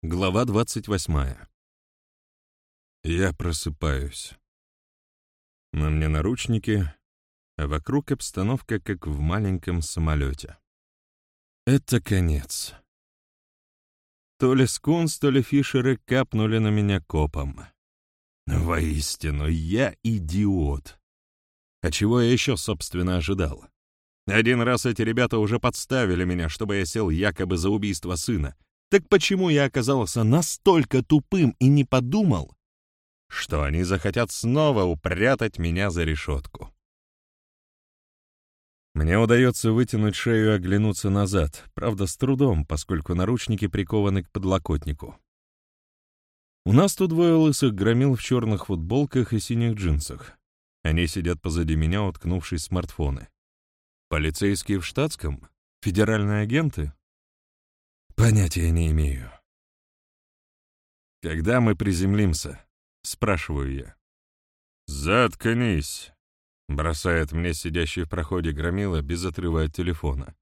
Глава 28. Я просыпаюсь. На мне наручники, а вокруг обстановка, как в маленьком самолете. Это конец. То ли Скунс, то ли Фишеры капнули на меня копом. Воистину, я идиот. А чего я еще, собственно, ожидал? Один раз эти ребята уже подставили меня, чтобы я сел якобы за убийство сына. Так почему я оказался настолько тупым и не подумал, что они захотят снова упрятать меня за решетку? Мне удается вытянуть шею и оглянуться назад, правда, с трудом, поскольку наручники прикованы к подлокотнику. У нас тут двое лысых громил в черных футболках и синих джинсах. Они сидят позади меня, уткнувшись в смартфоны. Полицейские в штатском? Федеральные агенты? Понятия не имею. «Когда мы приземлимся?» — спрашиваю я. «Заткнись!» — бросает мне сидящий в проходе громила без отрыва от телефона.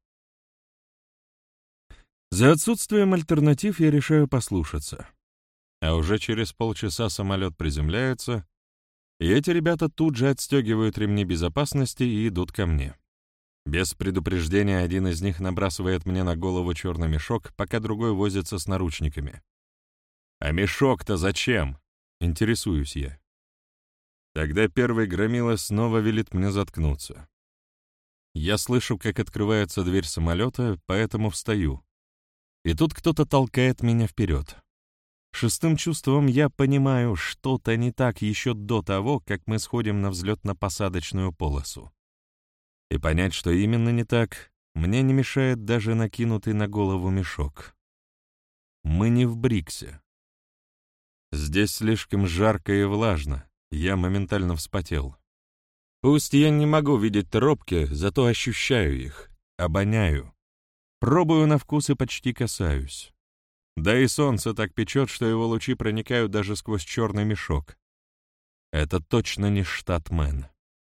За отсутствием альтернатив я решаю послушаться. А уже через полчаса самолет приземляется, и эти ребята тут же отстегивают ремни безопасности и идут ко мне. Без предупреждения один из них набрасывает мне на голову черный мешок, пока другой возится с наручниками. «А мешок-то зачем?» — интересуюсь я. Тогда первый громила снова велит мне заткнуться. Я слышу, как открывается дверь самолета, поэтому встаю. И тут кто-то толкает меня вперед. Шестым чувством я понимаю, что-то не так еще до того, как мы сходим на взлетно-посадочную полосу. И понять, что именно не так, мне не мешает даже накинутый на голову мешок. Мы не в Бриксе. Здесь слишком жарко и влажно, я моментально вспотел. Пусть я не могу видеть тропки, зато ощущаю их, обоняю. Пробую на вкус и почти касаюсь. Да и солнце так печет, что его лучи проникают даже сквозь черный мешок. Это точно не штат Мэн.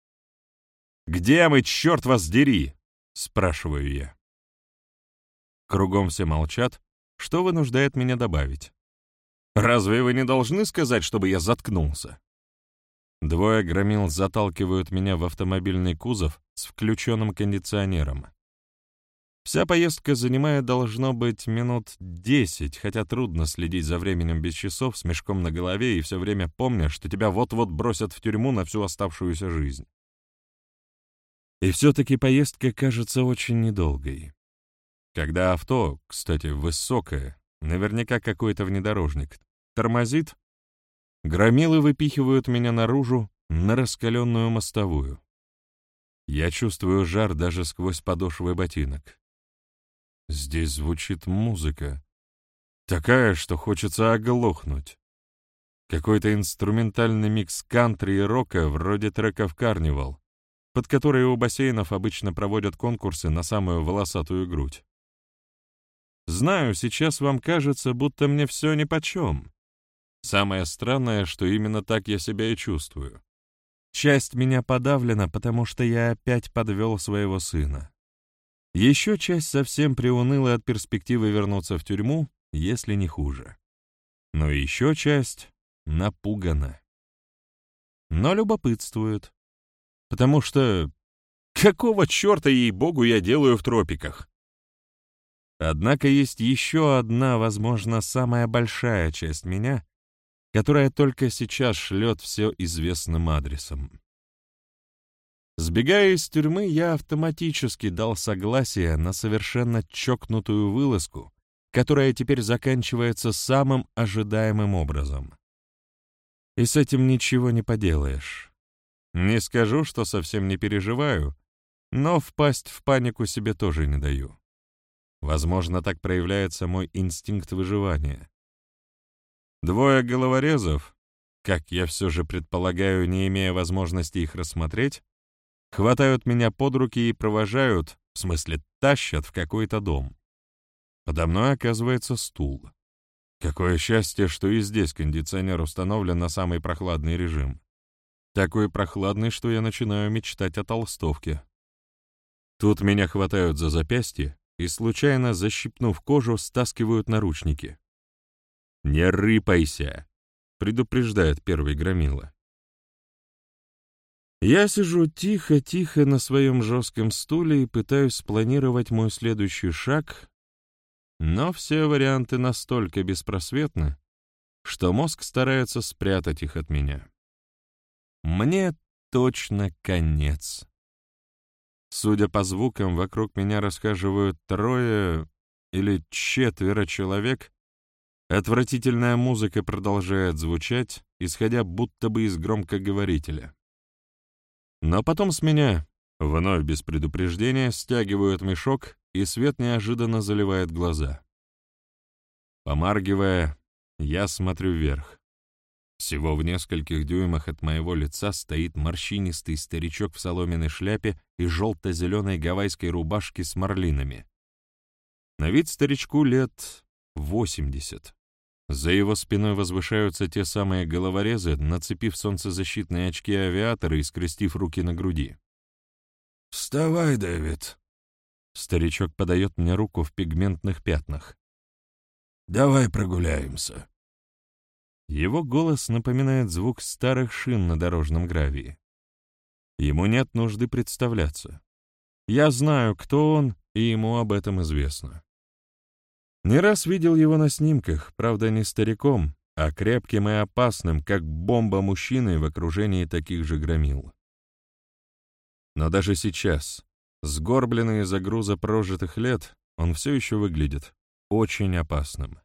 «Где мы, черт вас дери?» — спрашиваю я. Кругом все молчат, что вынуждает меня добавить. «Разве вы не должны сказать, чтобы я заткнулся?» Двое громил заталкивают меня в автомобильный кузов с включенным кондиционером. Вся поездка занимает, должно быть, минут 10, хотя трудно следить за временем без часов с мешком на голове и все время помня, что тебя вот-вот бросят в тюрьму на всю оставшуюся жизнь. И все-таки поездка кажется очень недолгой. Когда авто, кстати, высокое, наверняка какой-то внедорожник, тормозит, громилы выпихивают меня наружу на раскаленную мостовую. Я чувствую жар даже сквозь подошвы ботинок. Здесь звучит музыка, такая, что хочется оглохнуть. Какой-то инструментальный микс кантри и рока, вроде треков «Карнивал», под которые у бассейнов обычно проводят конкурсы на самую волосатую грудь. Знаю, сейчас вам кажется, будто мне все нипочем. Самое странное, что именно так я себя и чувствую. Часть меня подавлена, потому что я опять подвел своего сына. Еще часть совсем приуныла от перспективы вернуться в тюрьму, если не хуже. Но еще часть напугана. Но любопытствует. Потому что какого черта, ей-богу, я делаю в тропиках? Однако есть еще одна, возможно, самая большая часть меня, которая только сейчас шлет все известным адресом. Сбегая из тюрьмы, я автоматически дал согласие на совершенно чокнутую вылазку, которая теперь заканчивается самым ожидаемым образом. И с этим ничего не поделаешь. Не скажу, что совсем не переживаю, но впасть в панику себе тоже не даю. Возможно, так проявляется мой инстинкт выживания. Двое головорезов, как я все же предполагаю, не имея возможности их рассмотреть, хватают меня под руки и провожают, в смысле тащат в какой-то дом. Подо мной оказывается стул. Какое счастье, что и здесь кондиционер установлен на самый прохладный режим. Такой прохладный, что я начинаю мечтать о толстовке. Тут меня хватают за запястье и, случайно защипнув кожу, стаскивают наручники. «Не рыпайся!» — предупреждает первый громила. Я сижу тихо-тихо на своем жестком стуле и пытаюсь спланировать мой следующий шаг, но все варианты настолько беспросветны, что мозг старается спрятать их от меня. Мне точно конец. Судя по звукам, вокруг меня расхаживают 3 или 4 человек. Отвратительная музыка продолжает звучать, исходя будто бы из громкоговорителя. Но потом с меня, вновь без предупреждения, стягивают мешок, и свет неожиданно заливает глаза. Помаргивая, я смотрю вверх. Всего в нескольких дюймах от моего лица стоит морщинистый старичок в соломенной шляпе и желто-зеленой гавайской рубашке с марлинами. На вид старичку лет 80. За его спиной возвышаются те самые головорезы, нацепив солнцезащитные очки авиатора и скрестив руки на груди. «Вставай, Дэвид!» Старичок подает мне руку в пигментных пятнах. «Давай прогуляемся!» Его голос напоминает звук старых шин на дорожном гравии. Ему нет нужды представляться. Я знаю, кто он, и ему об этом известно. Не раз видел его на снимках, правда, не стариком, а крепким и опасным, как бомба мужчиной в окружении таких же громил. Но даже сейчас, сгорбленный из-за груза прожитых лет, он все еще выглядит очень опасным.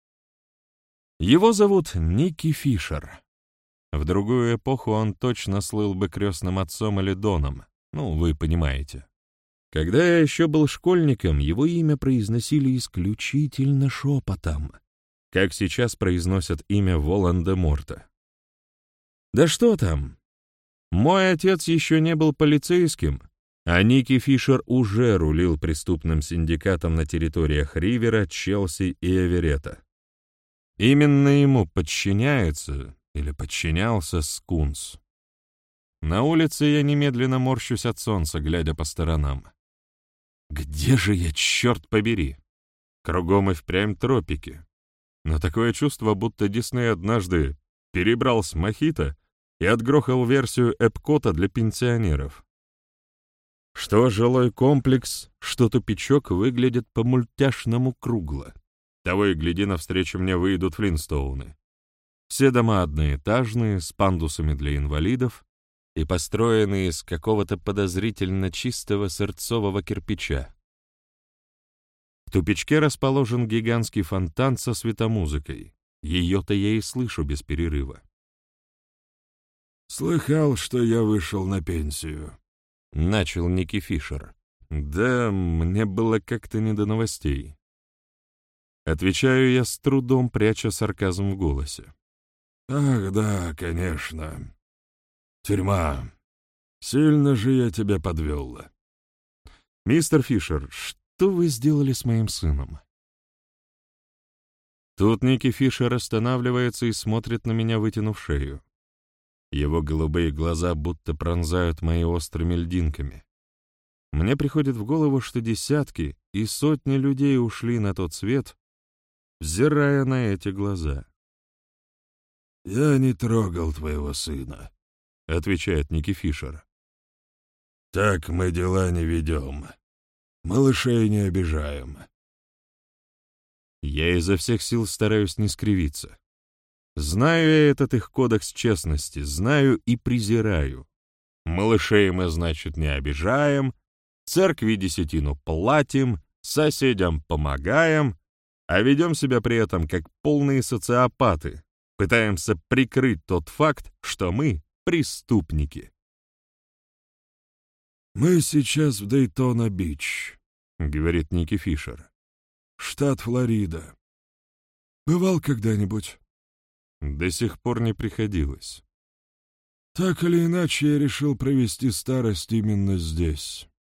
Его зовут Ники Фишер. В другую эпоху он точно слыл бы крестным отцом или доном, вы понимаете. Когда я еще был школьником, его имя произносили исключительно шепотом, как сейчас произносят имя Волан-де-Морта. Да что там? Мой отец еще не был полицейским, а Ники Фишер уже рулил преступным синдикатом на территориях Ривера, Челси и Эверетта. Именно ему подчиняется или подчинялся Скунс. На улице я немедленно морщусь от солнца, глядя по сторонам. Где же я, черт побери? Кругом и впрямь тропики. Но такое чувство, будто Дисней однажды перебрал с мохито и отгрохал версию Эпкота для пенсионеров. Что жилой комплекс, что тупичок выглядят по-мультяшному кругло. Того и гляди, навстречу мне выйдут Флинстоуны. Все дома одноэтажные, с пандусами для инвалидов и построенные из какого-то подозрительно чистого сырцового кирпича. В тупичке расположен гигантский фонтан со светомузыкой. Ее-то я и слышу без перерыва. «Слыхал, что я вышел на пенсию», — начал Ники Фишер. «Да, мне было как-то не до новостей». Отвечаю я с трудом, пряча сарказм в голосе. «Ах, да, конечно. Тюрьма. Сильно же я тебя подвел». «Мистер Фишер, что вы сделали с моим сыном?» Тут Ники Фишер останавливается и смотрит на меня, вытянув шею. Его голубые глаза будто пронзают мои острыми льдинками. Мне приходит в голову, что десятки и сотни людей ушли на тот свет, взирая на эти глаза. «Я не трогал твоего сына», — отвечает Ники Фишер. «Так мы дела не ведем. Малышей не обижаем». Я изо всех сил стараюсь не скривиться. Знаю я этот их кодекс честности, знаю и презираю. Малышей мы, значит, не обижаем, церкви десятину платим, соседям помогаем, а ведем себя при этом как полные социопаты, пытаемся прикрыть тот факт, что мы преступники. «Мы сейчас в Дейтона-Бич», — говорит Ники Фишер. «Штат Флорида. Бывал когда-нибудь?» До сих пор не приходилось. «Так или иначе, я решил провести старость именно здесь».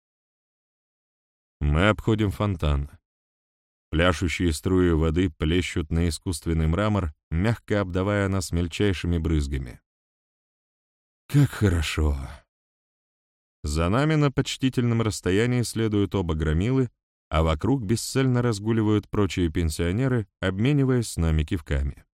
Мы обходим фонтан. Пляшущие струи воды плещут на искусственный мрамор, мягко обдавая нас мельчайшими брызгами. Как хорошо. За нами на почтительном расстоянии следуют оба громилы, а вокруг бесцельно разгуливают прочие пенсионеры, обмениваясь с нами кивками.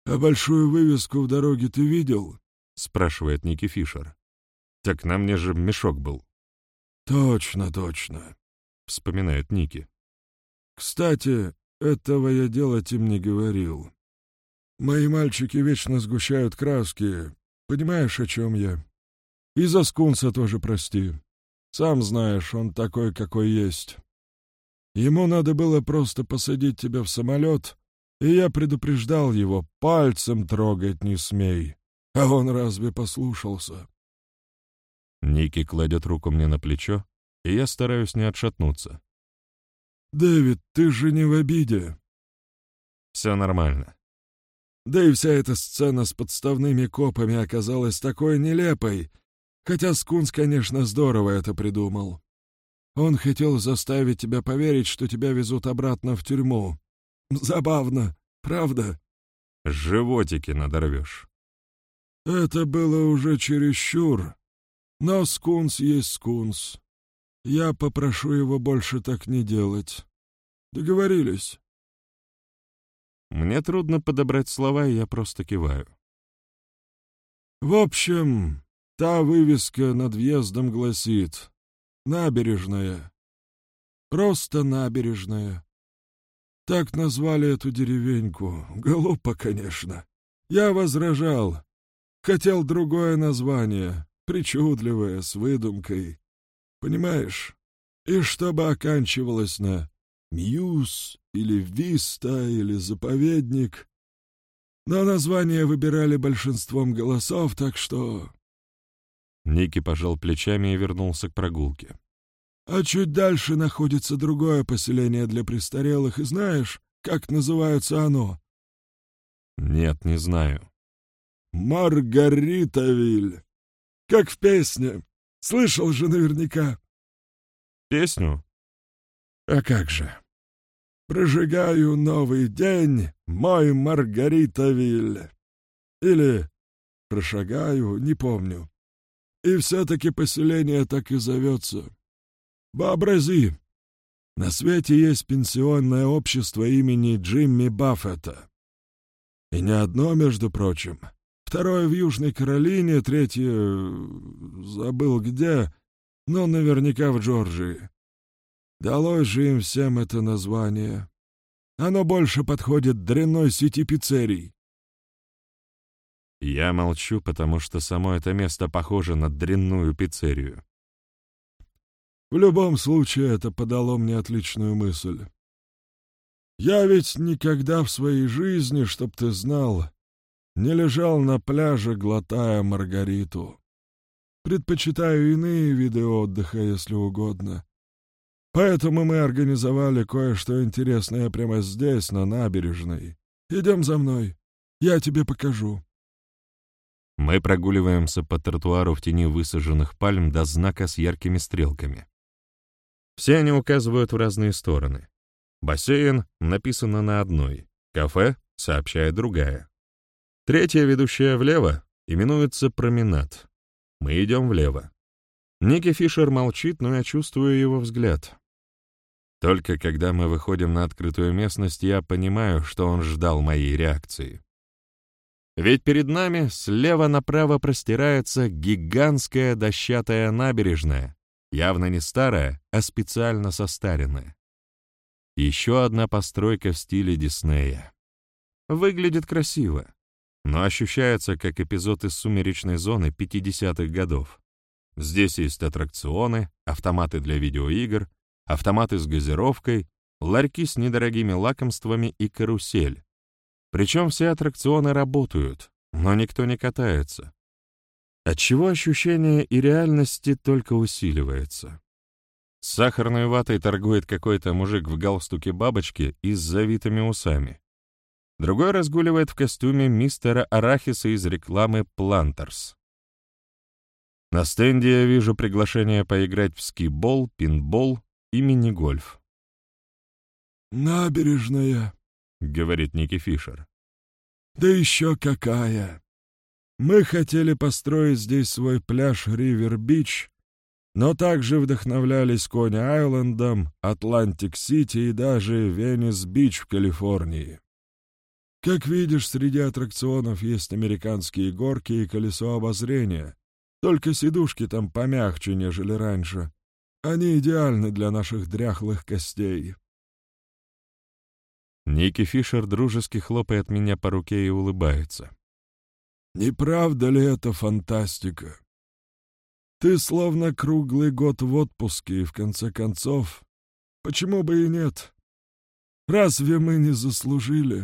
«А большую вывеску в дороге ты видел?» — спрашивает Ники Фишер. «Так на мне же мешок был». «Точно, точно», — вспоминает Ники. «Кстати, этого я делать им не говорил. Мои мальчики вечно сгущают краски. Понимаешь, о чем я? И за скунса тоже прости. Сам знаешь, он такой, какой есть. Ему надо было просто посадить тебя в самолет, и я предупреждал его, пальцем трогать не смей. А он разве послушался?» Ники кладет руку мне на плечо, и я стараюсь не отшатнуться. «Дэвид, ты же не в обиде?» «Все нормально». Да и вся эта сцена с подставными копами оказалась такой нелепой, хотя Скунс, конечно, здорово это придумал. Он хотел заставить тебя поверить, что тебя везут обратно в тюрьму. Забавно, правда? Животики надорвешь. Это было уже чересчур, но Скунс есть Скунс. Я попрошу его больше так не делать. Договорились?» Мне трудно подобрать слова, и я просто киваю. В общем, та вывеска над въездом гласит «Набережная». Просто набережная. Так назвали эту деревеньку. Глупо, конечно. Я возражал. Хотел другое название, причудливое, с выдумкой. Понимаешь? И чтобы оканчивалось на «Мьюз» или «Виста» или «Заповедник». Но название выбирали большинством голосов, так что... Ники пожал плечами и вернулся к прогулке. А чуть дальше находится другое поселение для престарелых, и знаешь, как называется оно? Нет, не знаю. Маргаритавиль. Как в песне. Слышал же наверняка. Песню? А как же? «Прожигаю новый день, мой Маргаритавиль». Или «Прошагаю», не помню. И все-таки поселение так и зовется. Вообрази, на свете есть пенсионное общество имени Джимми Баффета. И не одно, между прочим. Второе в Южной Каролине, третье... забыл где, но наверняка в Джорджии. Далось же им всем это название. Оно больше подходит дрянной сети пиццерий. Я молчу, потому что само это место похоже на дрянную пиццерию. В любом случае, это подало мне отличную мысль. Я ведь никогда в своей жизни, чтоб ты знал, не лежал на пляже, глотая Маргариту. Предпочитаю иные виды отдыха, если угодно. Поэтому мы организовали кое-что интересное прямо здесь, на набережной. Идем за мной, я тебе покажу. Мы прогуливаемся по тротуару в тени высаженных пальм до знака с яркими стрелками. Все они указывают в разные стороны. Бассейн написано на одной, кафе сообщает другая. Третья, ведущая влево, именуется променад. Мы идем влево. Ники Фишер молчит, но я чувствую его взгляд. Только когда мы выходим на открытую местность, я понимаю, что он ждал моей реакции. Ведь перед нами слева направо простирается гигантская дощатая набережная, явно не старая, а специально состаренная. Еще одна постройка в стиле Диснея. Выглядит красиво, но ощущается как эпизод из «Сумеречной зоны» 50-х годов. Здесь есть аттракционы, автоматы для видеоигр, автоматы с газировкой, ларьки с недорогими лакомствами и карусель. Причем все аттракционы работают, но никто не катается. Отчего ощущение и реальности только усиливается. С сахарной ватой торгует какой-то мужик в галстуке бабочки и с завитыми усами. Другой разгуливает в костюме мистера Арахиса из рекламы «Плантерс». На стенде я вижу приглашение поиграть в скибол, пинбол и мини-гольф. «Набережная», — говорит Ники Фишер. «Да еще какая! Мы хотели построить здесь свой пляж Ривер-Бич, но также вдохновлялись Кони-Айлендом, Атлантик-Сити и даже Венес-Бич в Калифорнии. Как видишь, среди аттракционов есть американские горки и колесо обозрения. Только сидушки там помягче, нежели раньше. Они идеальны для наших дряхлых костей. Ники Фишер дружески хлопает меня по руке и улыбается. Не правда ли это фантастика? Ты словно круглый год в отпуске, и в конце концов, почему бы и нет? Разве мы не заслужили?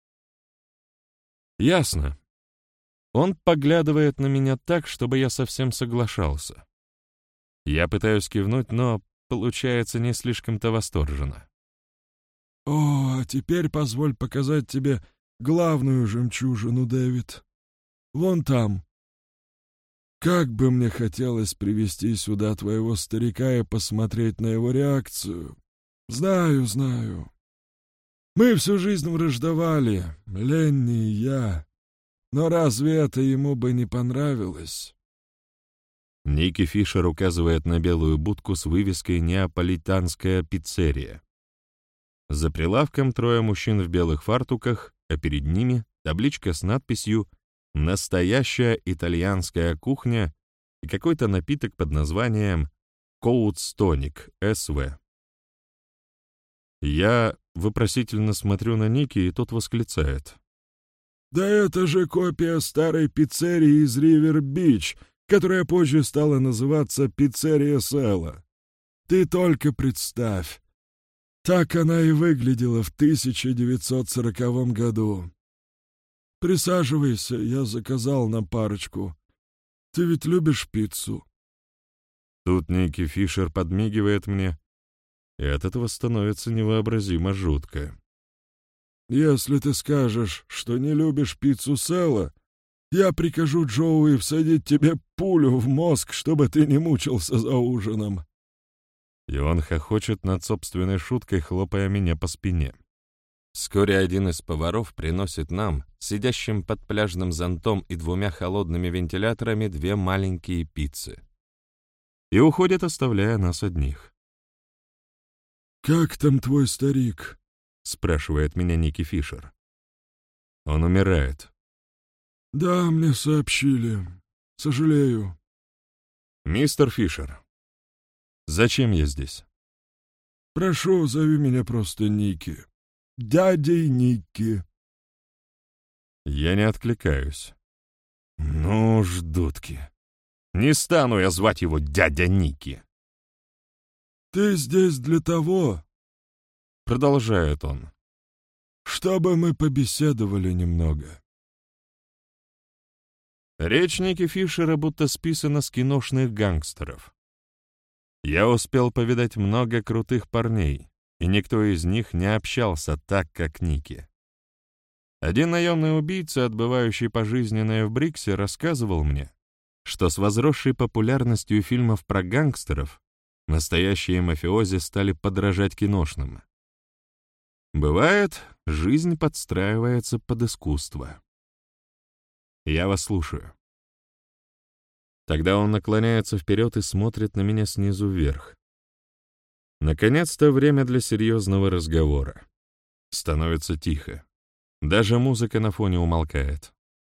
Ясно. Он поглядывает на меня так, чтобы я совсем соглашался. Я пытаюсь кивнуть, но получается не слишком-то восторженно. О, а теперь позволь показать тебе главную жемчужину, Дэвид. Вон там. Как бы мне хотелось привести сюда твоего старика и посмотреть на его реакцию. Знаю, знаю. Мы всю жизнь враждовали, Ленни и я. Но разве это ему бы не понравилось? Ники Фишер указывает на белую будку с вывеской «Неаполитанская пиццерия». За прилавком трое мужчин в белых фартуках, а перед ними табличка с надписью «Настоящая итальянская кухня» и какой-то напиток под названием «Коутс Тоник СВ». Я вопросительно смотрю на Ники, и тот восклицает. Да это же копия старой пиццерии из Ривер-Бич, которая позже стала называться «Пиццерия Сэла». Ты только представь. Так она и выглядела в 1940 году. Присаживайся, я заказал нам парочку. Ты ведь любишь пиццу? Тут Ники Фишер подмигивает мне, и от этого становится невообразимо жутко. Если ты скажешь, что не любишь пиццу Сэла, я прикажу Джоуи всадить тебе пулю в мозг, чтобы ты не мучился за ужином. И он хохочет над собственной шуткой, хлопая меня по спине. Вскоре один из поваров приносит нам, сидящим под пляжным зонтом и двумя холодными вентиляторами, две маленькие пиццы. И уходит, оставляя нас одних. «Как там твой старик?» — спрашивает меня Ники Фишер. Он умирает. «Да, мне сообщили. Сожалею». «Мистер Фишер, зачем я здесь?» «Прошу, зови меня просто Ники. Дядей Ники». Я не откликаюсь. Ну, ждутки. Не стану я звать его дядя Ники. «Ты здесь для того, — продолжает он, — чтобы мы побеседовали немного». Речь Ники Фишера будто списана с киношных гангстеров. Я успел повидать много крутых парней, и никто из них не общался так, как Ники. Один наемный убийца, отбывающий пожизненное в Бриксе, рассказывал мне, что с возросшей популярностью фильмов про гангстеров настоящие мафиози стали подражать киношным. Бывает, жизнь подстраивается под искусство. Я вас слушаю. Тогда он наклоняется вперед и смотрит на меня снизу вверх. Наконец-то время для серьезного разговора. Становится тихо. Даже музыка на фоне умолкает.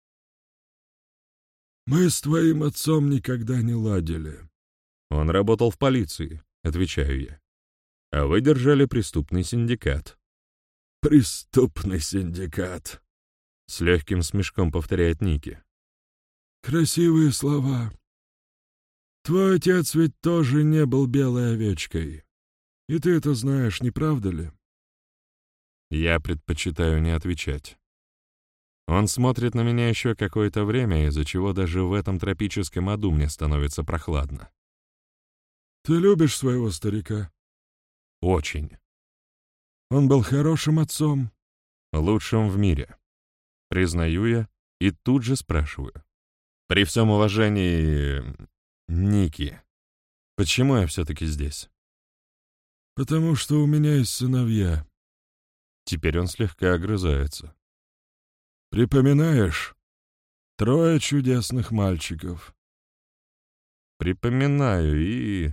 «Мы с твоим отцом никогда не ладили». Он работал в полиции, отвечаю я. А вы держали преступный синдикат. «Преступный синдикат», — с легким смешком повторяет Ники. «Красивые слова. Твой отец ведь тоже не был белой овечкой. И ты это знаешь, не правда ли?» Я предпочитаю не отвечать. Он смотрит на меня еще какое-то время, из-за чего даже в этом тропическом аду мне становится прохладно. «Ты любишь своего старика?» Очень. «Он был хорошим отцом?» Лучшим в мире. Признаю я и тут же спрашиваю. При всем уважении, Ники, почему я все-таки здесь? «Потому что у меня есть сыновья». Теперь он слегка огрызается. «Припоминаешь? 3 чудесных мальчиков». Припоминаю и...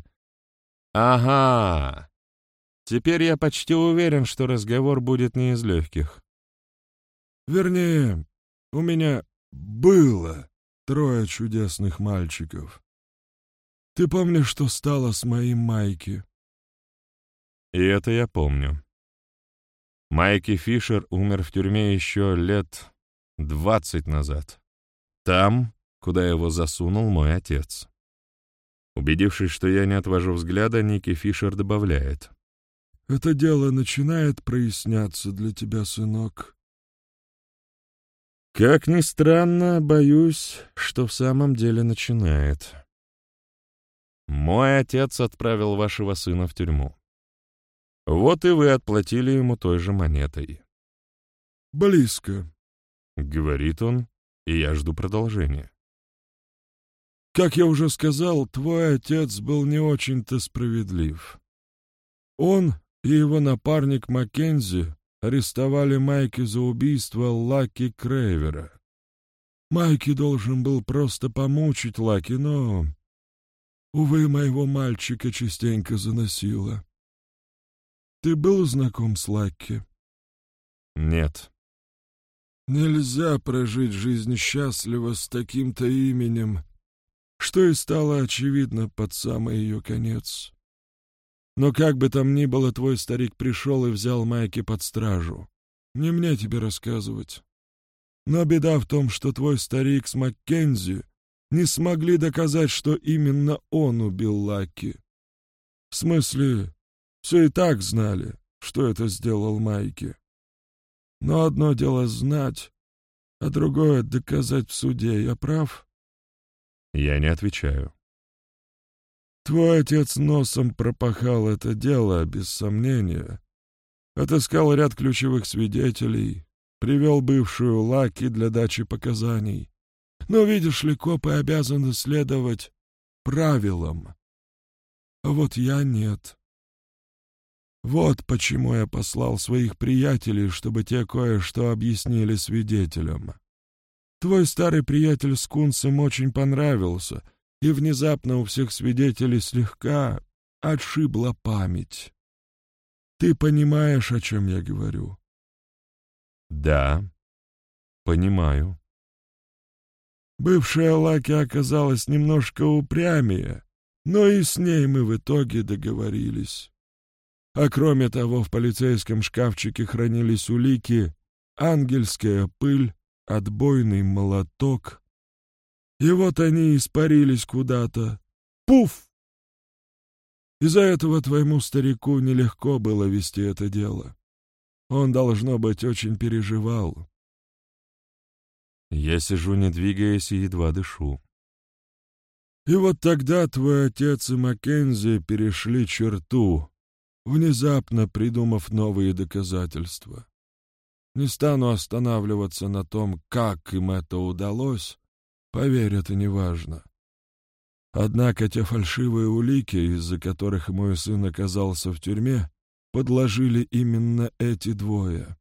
Ага! Теперь я почти уверен, что разговор будет не из легких. Вернее, у меня было 3 чудесных мальчиков. Ты помнишь, что стало с моим Майки? И это я помню. Майки Фишер умер в тюрьме еще лет 20 назад. Там, куда его засунул мой отец. Убедившись, что я не отвожу взгляда, Ники Фишер добавляет. Это дело начинает проясняться для тебя, сынок. Как ни странно, боюсь, что в самом деле начинает. Мой отец отправил вашего сына в тюрьму. Вот и вы отплатили ему той же монетой. Близко, — говорит он, и я жду продолжения. как я уже сказал, твой отец был не очень-то справедлив. Он и его напарник Маккензи арестовали Майки за убийство Лаки Крейвера. Майки должен был просто помучить Лаки, но, увы, моего мальчика частенько заносило. Ты был знаком с Лаки? Нет. Нельзя прожить жизнь счастливо с таким-то именем, что и стало очевидно под самый ее конец. Но как бы там ни было, твой старик пришел и взял Майки под стражу. Не мне тебе рассказывать. Но беда в том, что твой старик с Маккензи не смогли доказать, что именно он убил Лаки. В смысле, все и так знали, что это сделал Майки. Но одно дело знать, а другое — доказать в суде. Я прав? Я не отвечаю. Твой отец носом пропахал это дело, без сомнения. Отыскал ряд ключевых свидетелей, привел бывшую Лаки для дачи показаний. Но, видишь ли, копы обязаны следовать правилам. А вот я нет. Вот почему я послал своих приятелей, чтобы те кое-что объяснили свидетелям. Твой старый приятель с Кунцем очень понравился, и внезапно у всех свидетелей слегка отшибла память. Ты понимаешь, о чем я говорю? Да, понимаю. Бывшая Лаки оказалась немножко упрямее, но и с ней мы в итоге договорились. А кроме того, в полицейском шкафчике хранились улики, ангельская пыль, отбойный молоток. И вот они испарились куда-то. Пуф! Из-за этого твоему старику нелегко было вести это дело. Он, должно быть, очень переживал. Я сижу, не двигаясь, и едва дышу. И вот тогда твой отец и Маккензи перешли черту, внезапно придумав новые доказательства. Не стану останавливаться на том, как им это удалось. Поверь, это не важно. Однако те фальшивые улики, из-за которых мой сын оказался в тюрьме, подложили именно эти двое.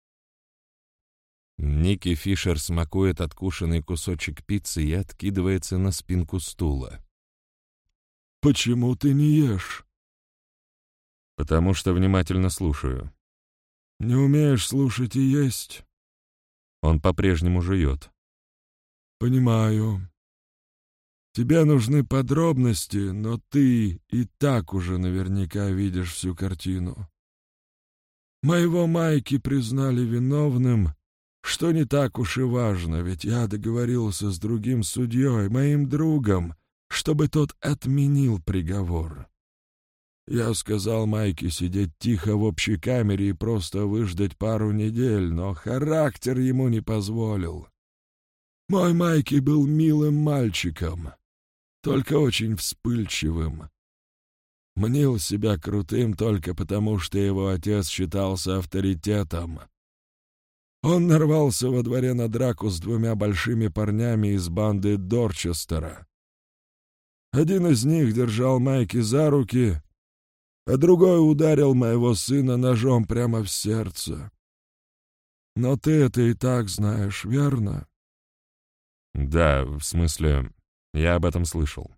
Ники Фишер смакует откушенный кусочек пиццы и откидывается на спинку стула. «Почему ты не ешь?» Потому что внимательно слушаю. «Не умеешь слушать и есть?» Он по-прежнему жует. «Понимаю. Тебе нужны подробности, но ты и так уже наверняка видишь всю картину. Моего Майки признали виновным, что не так уж и важно, ведь я договорился с другим судьей, моим другом, чтобы тот отменил приговор. Я сказал Майке сидеть тихо в общей камере и просто выждать пару недель, но характер ему не позволил. Мой Майки был милым мальчиком, только очень вспыльчивым. Мнил себя крутым только потому, что его отец считался авторитетом. Он нарвался во дворе на драку с 2 большими парнями из банды Дорчестера. Один из них держал Майки за руки, а другой ударил моего сына ножом прямо в сердце. Но ты это и так знаешь, верно? Да, в смысле, я об этом слышал.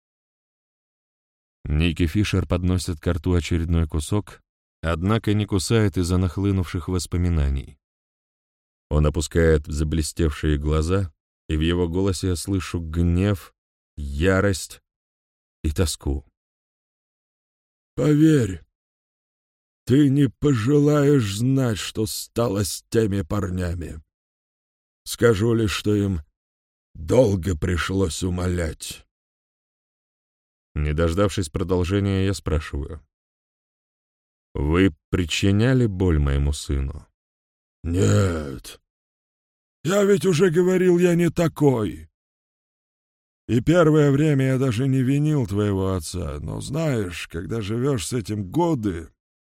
Ники Фишер подносит ко рту очередной кусок, однако не кусает из-за нахлынувших воспоминаний. Он опускает заблестевшие глаза, и в его голосе я слышу гнев, ярость и тоску. «Поверь, ты не пожелаешь знать, что стало с теми парнями. Скажу лишь, что им долго пришлось умолять». Не дождавшись продолжения, я спрашиваю. «Вы причиняли боль моему сыну?» «Нет. Я ведь уже говорил, я не такой. И первое время я даже не винил твоего отца, но знаешь, когда живешь с этим годы...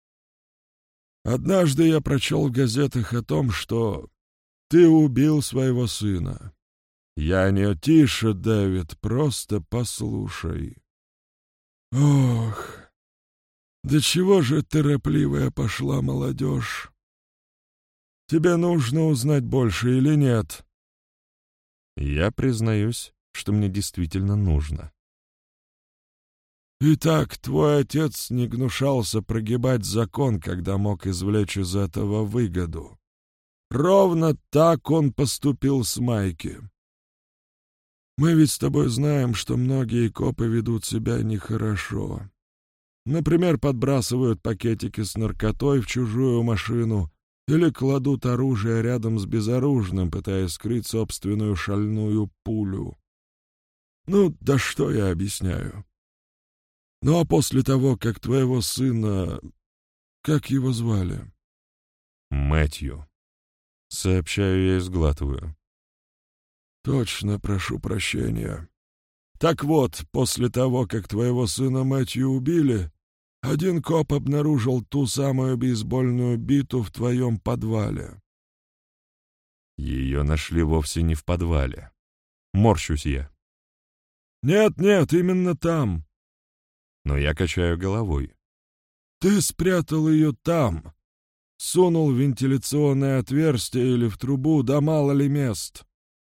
Однажды я прочел в газетах о том, что ты убил своего сына. Я не тише, Дэвид, просто послушай. Ох, до чего же торопливая пошла молодежь. Тебе нужно узнать больше или нет?» Я признаюсь, что мне действительно нужно. «Итак, твой отец не гнушался прогибать закон, когда мог извлечь из этого выгоду. Ровно так он поступил с Майки. Мы ведь с тобой знаем, что многие копы ведут себя нехорошо. Например, подбрасывают пакетики с наркотой в чужую машину или кладут оружие рядом с безоружным, пытаясь скрыть собственную шальную пулю. Ну, да что я объясняю? Ну, а после того, как твоего сына... Как его звали?» «Мэтью», — сообщаю я и сглатываю. «Точно, прошу прощения. Так вот, после того, как твоего сына Мэтью убили, один коп обнаружил ту самую бейсбольную биту в твоем подвале». Ее нашли вовсе не в подвале. Морщусь я. «Нет, именно там. Но я качаю головой. Ты спрятал ее там. Сунул в вентиляционное отверстие или в трубу, да мало ли мест».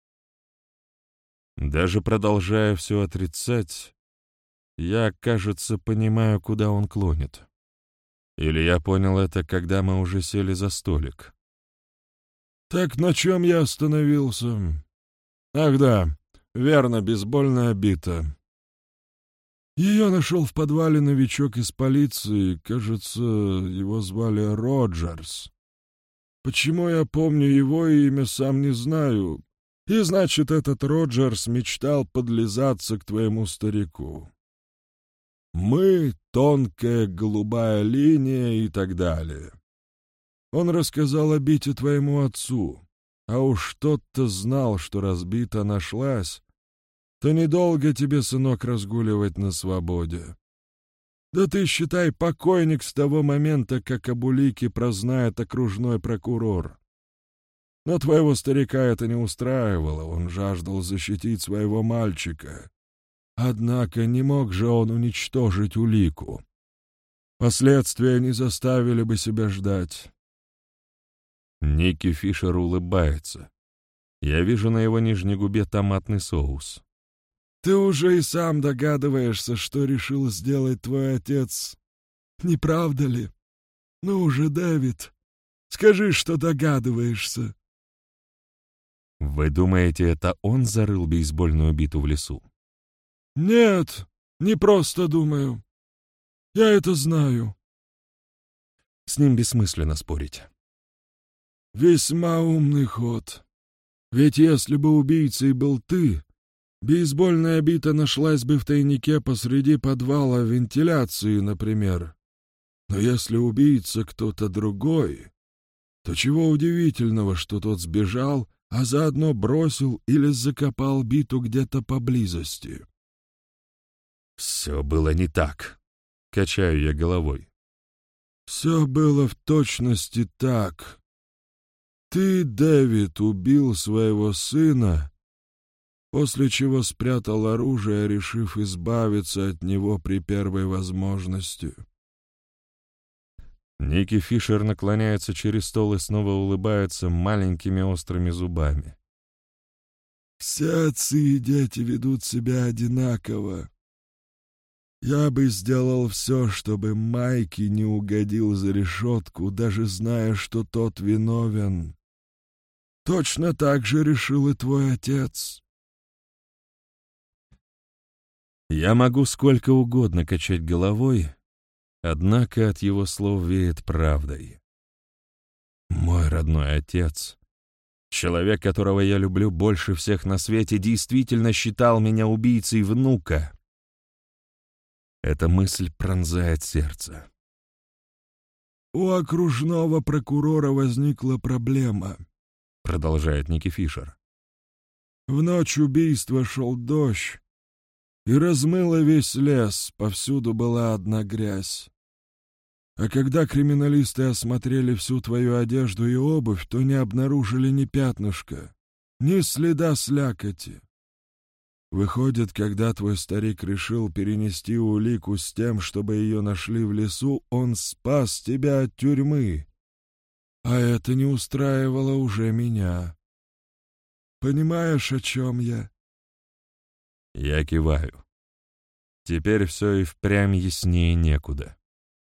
Даже продолжая все отрицать, я, кажется, понимаю, куда он клонит. Или я понял это, когда мы уже сели за столик. «Так на чем я остановился? Ах да, верно, бейсбольная бита. Ее нашел в подвале новичок из полиции, кажется, его звали Роджерс. Почему я помню его имя, сам не знаю. И значит, этот Роджерс мечтал подлизаться к твоему старику. Мы — тонкая голубая линия и так далее. Он рассказал о бите твоему отцу, а уж тот-то знал, что раз бита нашлась, то недолго тебе, сынок, разгуливать на свободе. Да ты, считай, покойник с того момента, как об улике прознает окружной прокурор. Но твоего старика это не устраивало, он жаждал защитить своего мальчика. Однако не мог же он уничтожить улику. Последствия не заставили бы себя ждать». Ники Фишер улыбается. Я вижу на его нижней губе томатный соус. «Ты уже и сам догадываешься, что решил сделать твой отец. Не правда ли? Ну уже, Дэвид, скажи, что догадываешься». Вы думаете, это он зарыл бейсбольную биту в лесу? «Нет, не просто думаю. Я это знаю». С ним бессмысленно спорить. «Весьма умный ход. Ведь если бы убийцей был ты, бейсбольная бита нашлась бы в тайнике посреди подвала вентиляции, например. Но если убийца кто-то другой, то чего удивительного, что тот сбежал, а заодно бросил или закопал биту где-то поблизости?» «Все было не так», — качаю я головой. «Все было в точности так. Ты, Дэвид, убил своего сына, после чего спрятал оружие, решив избавиться от него при первой возможности». Ники Фишер наклоняется через стол и снова улыбается маленькими острыми зубами. «Все отцы и дети ведут себя одинаково. Я бы сделал все, чтобы Майки не угодил за решетку, даже зная, что тот виновен. точно так же решил и твой отец. Я могу сколько угодно качать головой, однако от его слов веет правдой. Мой родной отец, человек, которого я люблю больше всех на свете, действительно считал меня убийцей внука. Эта мысль пронзает сердце. «У окружного прокурора возникла проблема», — продолжает Ники Фишер. «В ночь убийства шел дождь, и размыло весь лес, повсюду была одна грязь. А когда криминалисты осмотрели всю твою одежду и обувь, то не обнаружили ни пятнышка, ни следа слякоти. Выходит, когда твой старик решил перенести улику с тем, чтобы ее нашли в лесу, он спас тебя от тюрьмы. А это не устраивало уже меня. Понимаешь, о чем я?» Я киваю. Теперь все и впрямь яснее некуда.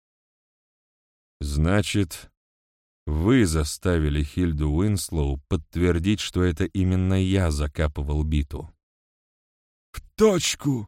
Значит, вы заставили Хильду Уинслоу подтвердить, что это именно я закапывал Биту. «В точку!»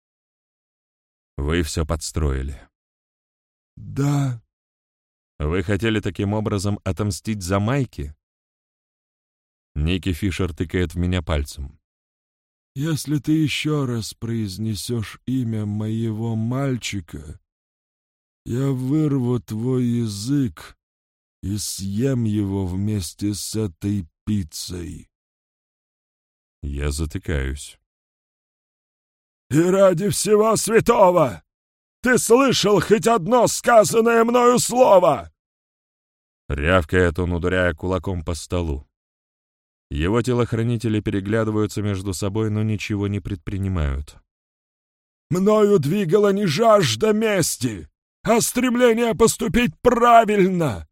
Вы все подстроили. «Да». Вы хотели таким образом отомстить за Майки? Ники Фишер тыкает в меня пальцем. «Если ты еще раз произнесешь имя моего мальчика, я вырву твой язык и съем его вместе с этой пиццей». Я затыкаюсь. «И ради всего святого! Ты слышал хоть одно сказанное мною слово?» Рявкает он, ударяя кулаком по столу. Его телохранители переглядываются между собой, но ничего не предпринимают. «Мною двигала не жажда мести, а стремление поступить правильно!»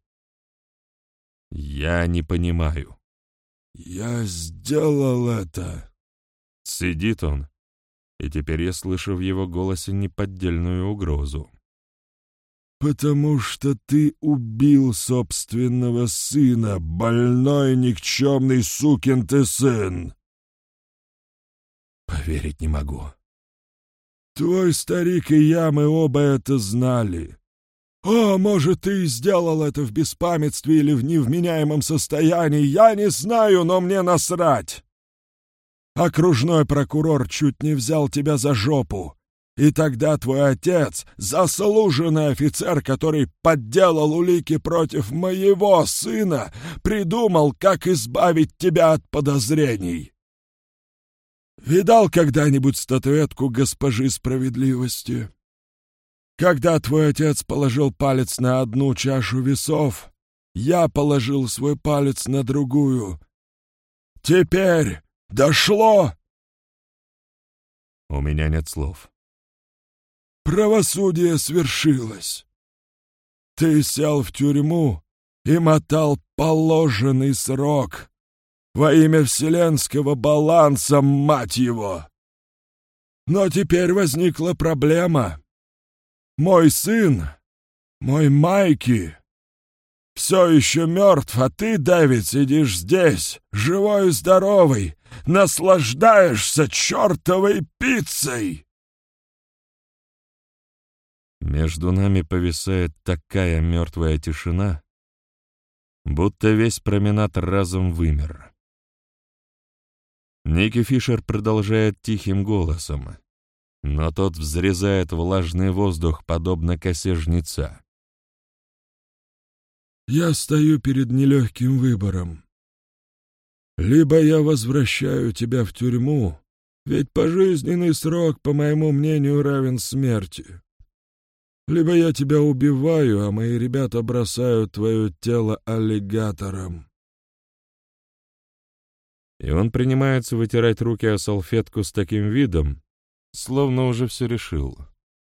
Я не понимаю. «Я сделал это!» Сидит он, и теперь я слышу в его голосе неподдельную угрозу. «Потому что ты убил собственного сына, больной никчемный сукин ты сын!» Поверить не могу. «Твой старик и я, мы оба это знали. О, может, ты и сделал это в беспамятстве или в невменяемом состоянии, я не знаю, но мне насрать. Окружной прокурор чуть не взял тебя за жопу. И тогда твой отец, заслуженный офицер, который подделал улики против моего сына, придумал, как избавить тебя от подозрений. Видал когда-нибудь статуэтку госпожи справедливости? Когда твой отец положил палец на одну чашу весов, я положил свой палец на другую. Теперь дошло?» У меня нет слов. «Правосудие свершилось. Ты сел в тюрьму и мотал положенный срок во имя вселенского баланса, мать его. Но теперь возникла проблема. Мой сын, мой Майки, все еще мертв, а ты, Дэвид, сидишь здесь, живой и здоровый, наслаждаешься чертовой пиццей!» Между нами повисает такая мертвая тишина, будто весь променад разом вымер. Ники Фишер продолжает тихим голосом, но тот взрезает влажный воздух, подобно косе жнеца. «Я стою перед нелегким выбором. Либо я возвращаю тебя в тюрьму, ведь пожизненный срок, по моему мнению, равен смерти. Либо я тебя убиваю, а мои ребята бросают твое тело аллигатором». И он принимается вытирать руки о салфетку с таким видом, словно уже все решил.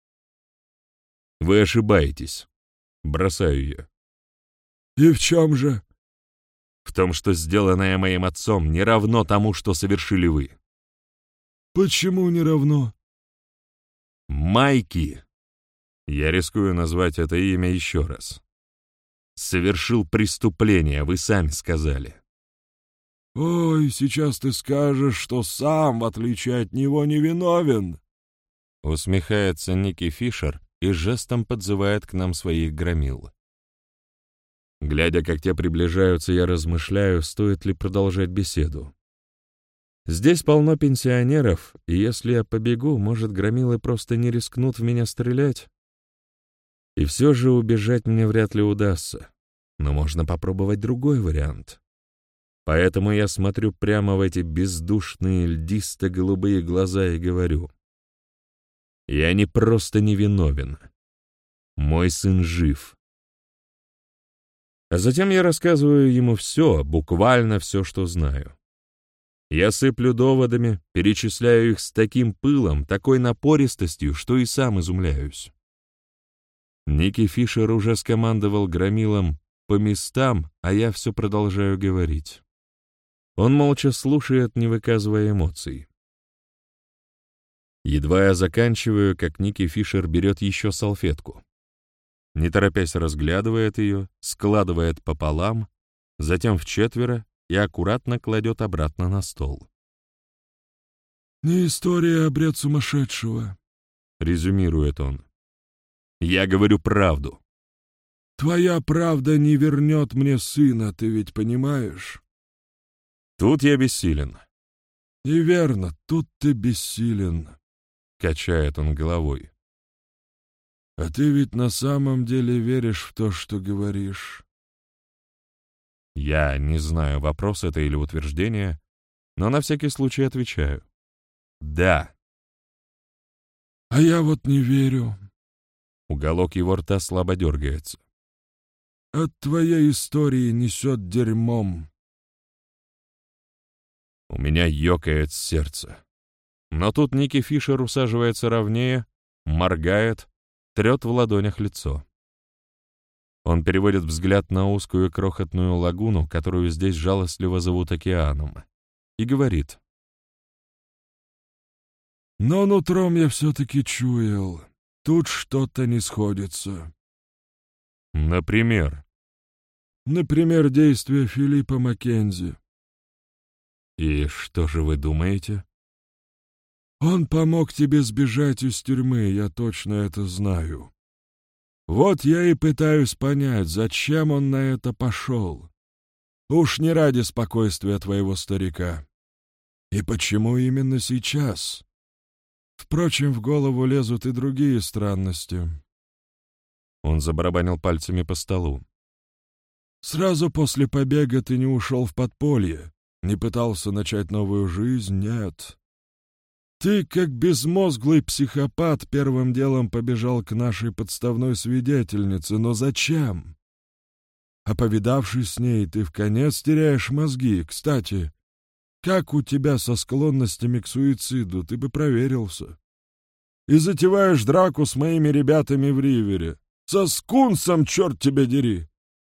«Вы ошибаетесь», — бросаю я. «И в чем же?» «В том, что сделанное моим отцом не равно тому, что совершили вы». «Почему не равно?» Майки, я рискую назвать это имя еще раз, совершил преступление, вы сами сказали. Ой, сейчас ты скажешь, что сам, в отличие от него, не виновен. Усмехается Ники Фишер и жестом подзывает к нам своих громил. Глядя, как те приближаются, я размышляю, стоит ли продолжать беседу. Здесь полно пенсионеров, и если я побегу, может, громилы просто не рискнут в меня стрелять. И все же убежать мне вряд ли удастся, но можно попробовать другой вариант. Поэтому я смотрю прямо в эти бездушные льдисто-голубые глаза и говорю: я не просто невиновен. Мой сын жив. А затем я рассказываю ему все, буквально все, что знаю. Я сыплю доводами, перечисляю их с таким пылом, такой напористостью, что и сам изумляюсь. Ники Фишер уже скомандовал громилам по местам, а я все продолжаю говорить. Он молча слушает, не выказывая эмоций. Едва я заканчиваю, как Ники Фишер берет еще салфетку. Не торопясь разглядывает ее, складывает пополам, затем в четверо и аккуратно кладет обратно на стол. «Не история, а бред сумасшедшего», — резюмирует он. «Я говорю правду». «Твоя правда не вернет мне сына, ты ведь понимаешь?» Тут я бессилен. «Неверно, тут ты бессилен», — качает он головой. «А ты ведь на самом деле веришь в то, что говоришь». Я не знаю, вопрос это или утверждение, но на всякий случай отвечаю. Да. «А я вот не верю». Уголок его рта слабо дергается. «От твоей истории несет дерьмом». У меня ёкает сердце. Но тут Ники Фишер усаживается ровнее, моргает, трет в ладонях лицо. Он переводит взгляд на узкую крохотную лагуну, которую здесь жалостливо зовут океаном, и говорит: «Но нутром я все-таки чуял. Тут что-то не сходится». «Например?» «Например, действия Филиппа Маккензи». «И что же вы думаете?» «Он помог тебе сбежать из тюрьмы, я точно это знаю. Вот я и пытаюсь понять, зачем он на это пошел. Уж не ради спокойствия твоего старика. И почему именно сейчас? Впрочем, в голову лезут и другие странности». Он забарабанил пальцами по столу. «Сразу после побега ты не ушел в подполье, не пытался начать новую жизнь, нет. Ты, как безмозглый психопат, первым делом побежал к нашей подставной свидетельнице, но зачем? А повидавшись с ней, ты вконец теряешь мозги. Кстати, как у тебя со склонностями к суициду, ты бы проверился. И затеваешь драку с моими ребятами в Ривере. Со скунсом, черт тебя дери!»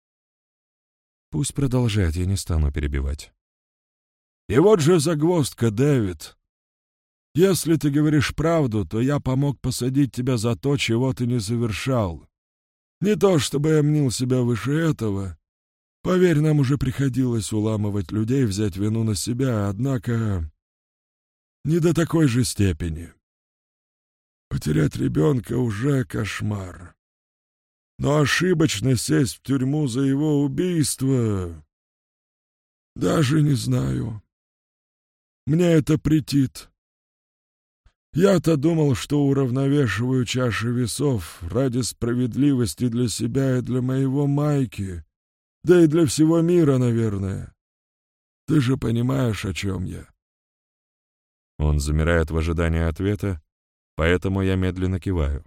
Пусть продолжает, я не стану перебивать. «И вот же загвоздка, Дэвид. Если ты говоришь правду, то я помог посадить тебя за то, чего ты не совершал. Не то чтобы я мнил себя выше этого. Поверь, нам уже приходилось уламывать людей, взять вину на себя, однако не до такой же степени. Потерять ребенка уже кошмар. Но ошибочно сесть в тюрьму за его убийство... Даже не знаю. Мне это претит. Я-то думал, что уравновешиваю чаши весов ради справедливости для себя и для моего Майки, да и для всего мира, наверное. Ты же понимаешь, о чем я». Он замирает в ожидании ответа, поэтому я медленно киваю.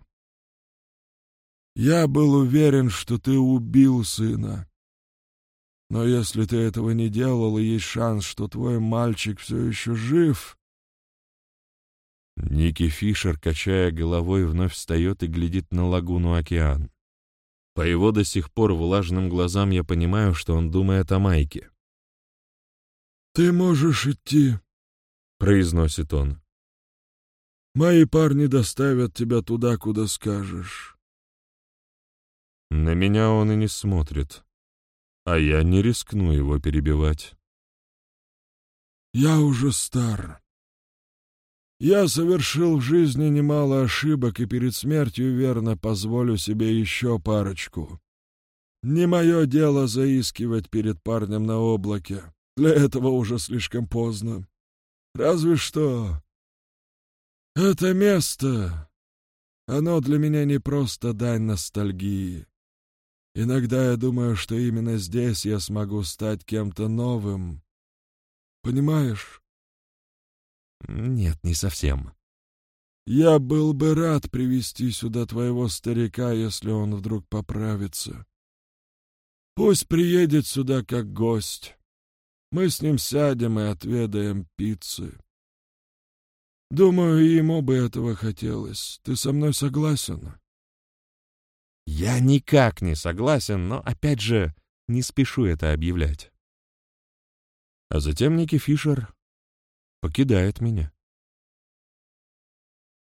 «Я был уверен, что ты убил сына. Но если ты этого не делал, и есть шанс, что твой мальчик все еще жив...» Ники Фишер, качая головой, вновь встает и глядит на лагуну океан. По его до сих пор влажным глазам я понимаю, что он думает о Майке. «Ты можешь идти», — произносит он. «Мои парни доставят тебя туда, куда скажешь». На меня он и не смотрит, а я не рискну его перебивать. Я уже стар. Я совершил в жизни немало ошибок и перед смертью верно позволю себе еще парочку. Не мое дело заискивать перед парнем на облаке. Для этого уже слишком поздно. Разве что это место, оно для меня не просто дань ностальгии. Иногда я думаю, что именно здесь я смогу стать кем-то новым. Понимаешь? Нет, не совсем. Я был бы рад привести сюда твоего старика, если он вдруг поправится. Пусть приедет сюда как гость. Мы с ним сядем и отведаем пиццы. Думаю, ему бы этого хотелось. Ты со мной согласен? Я никак не согласен, но, опять же, не спешу это объявлять. А затем Ники Фишер покидает меня.